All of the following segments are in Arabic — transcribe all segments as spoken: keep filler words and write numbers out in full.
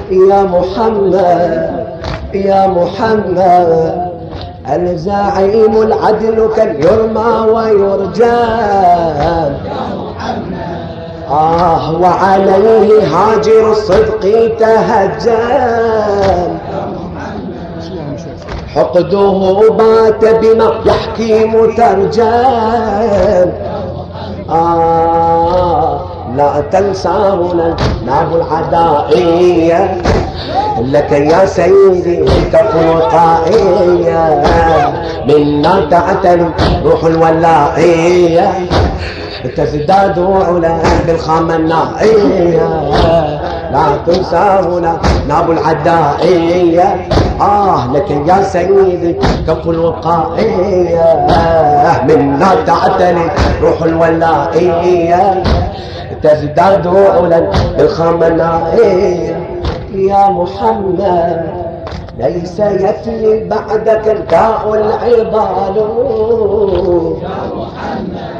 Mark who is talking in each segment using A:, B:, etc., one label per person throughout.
A: يا محمد يا محمد الزعيم العدل كان يرمى ويرجان آه وعليه هاجر الصدق تهجان حقده بات بما يحكي مترجان آه لا تنسانا ناب العدائية لك يا سيدي الكف الوقائية منا تعتلي روح الولائية تزداد علا بالخامة النائية لا تنسانا ناب العدائية آه لك يا سيدي كف الوقائية منا تعتلي روح الولائية تزداد علا بالخامة النائية يا محمد ليس يفني بعدك الداء العضال يا محمد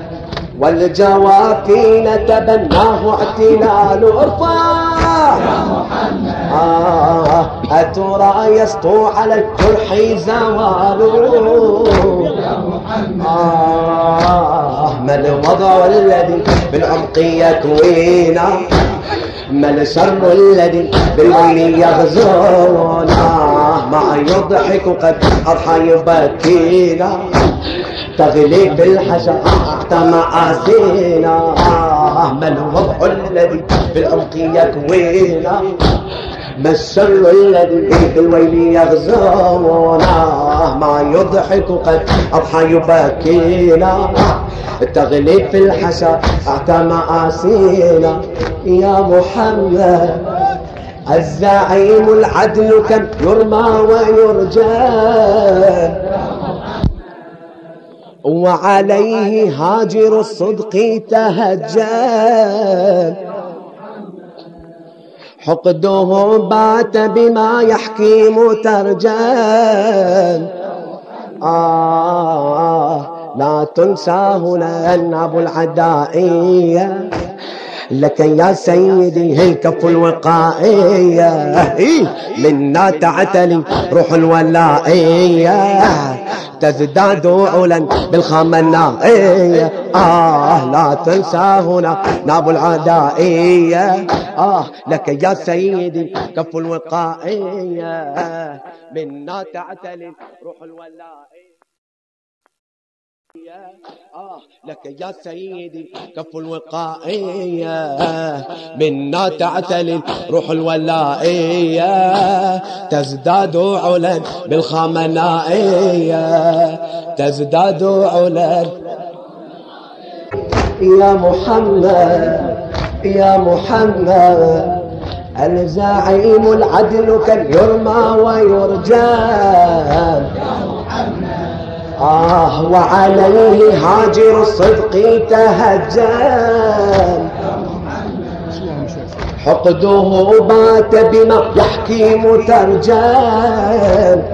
A: والجواكين تبناه اعتلال ارفع يا محمد آه أترى يسطو على الجرح زوال يا محمد آه ما الوضع الذي بالعمق يكوينا ما الشر الذي بالليل يغزونا ما يضحك قد أضحى يبكينا تغلي بالحشا تحت مآسينا ما الوضع الذي بالعمق يكوينا ما الشر الذي بالويل يغزونا ما يضحك قد أضحى يبكينا تغلي في الحشا تحت مآسينا يا محمد الزعيم العدل كم يرمى ويرجى وعليه هاجر الصدق تهجان حقده بات بما يحكي مترجان آه لا تنسى هنا أناب العدائية لك يا سيدي الكف الوقائية منا تعتلي روح الولائية تزداد علا بالخامة النائية آه لا تنسى هنا ناب العدائية آه لك يا سيدي كف الوقائية منا تعتلي روح الولائية آه لك يا سيدي كف الوقائية منا تعتلي روح الولائية تزداد علا بالخامة النائية تزداد علا يا محمد يا محمد الزعيم العدل كان يرمى ويرجان آه وعليه هاجر الصدق تهجان حقده بات بما يحكي مترجان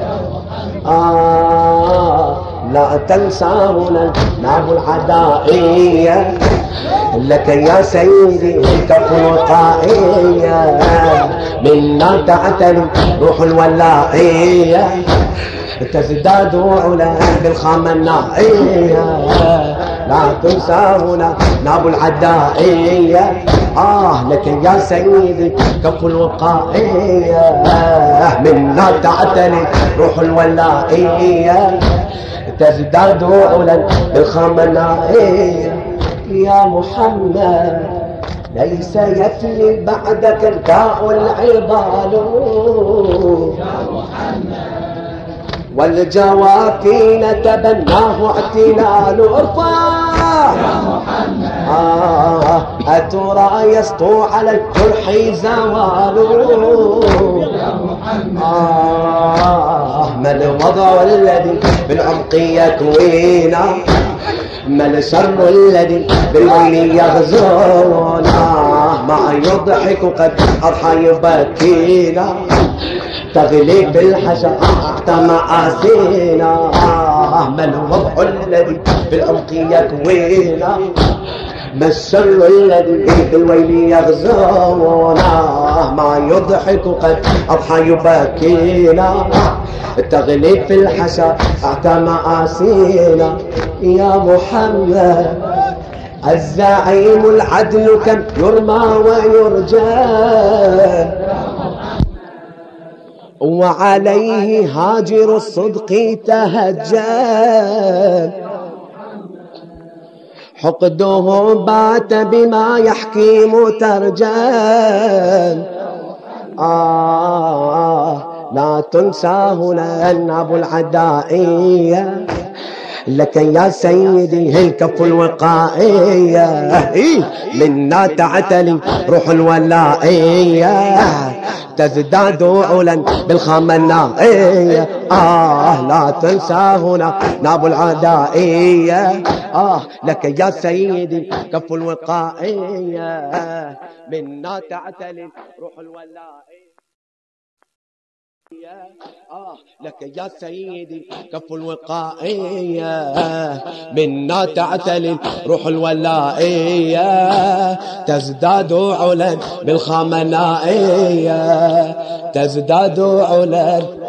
A: آه لا تنسانا ناب العدائية لك يا سيدي الكف الوقائية منا تعتلي روح الولائية تزداد علا بالخامة النائية لا تنسانا ناب العدائية آه لك يا سيدي كف الوقائية منا تعتلي روح الولائية تزداد علا بالخامة النائية يا محمد ليس يفني بعدك الداء العضال يا محمد والجواكين تبناه اعتلال ارفع يا محمد آه أترى يسطو على الجرح زوال يا محمد آه ما الوضع الذي بالعمق يكوينا ما الشر الذي بالليل يغزونا ما يضحك قد أضحى يبكينا تغلي بالحشا تحت مآسينا ما الوضع الذي بالعمق يكوينا ما السر الذي بالويل يغزونا ما يضحك قد أضحى يبكينا تغلي في الحشا أعتى مآسينا يا محمد الزعيم العدل كم يرمى ويرجى وعليه هاجر الصدق تهجى حقده بات بما يحكي مترجم آه لا تنسى هنا أن أبو العدائية لك يا سيدي الكف الوقائية منا تعتلي روح الولائية تزداد علا بالخامة النائية آه لا تنسى هنا ناب العدائية آه لك يا سيدي كف الوقائية منا تعتلي روح الولائية آه لك يا سيدي كف الوقائية منا تعتلي روح الولائية تزداد علا بالخامة النائية تزداد علا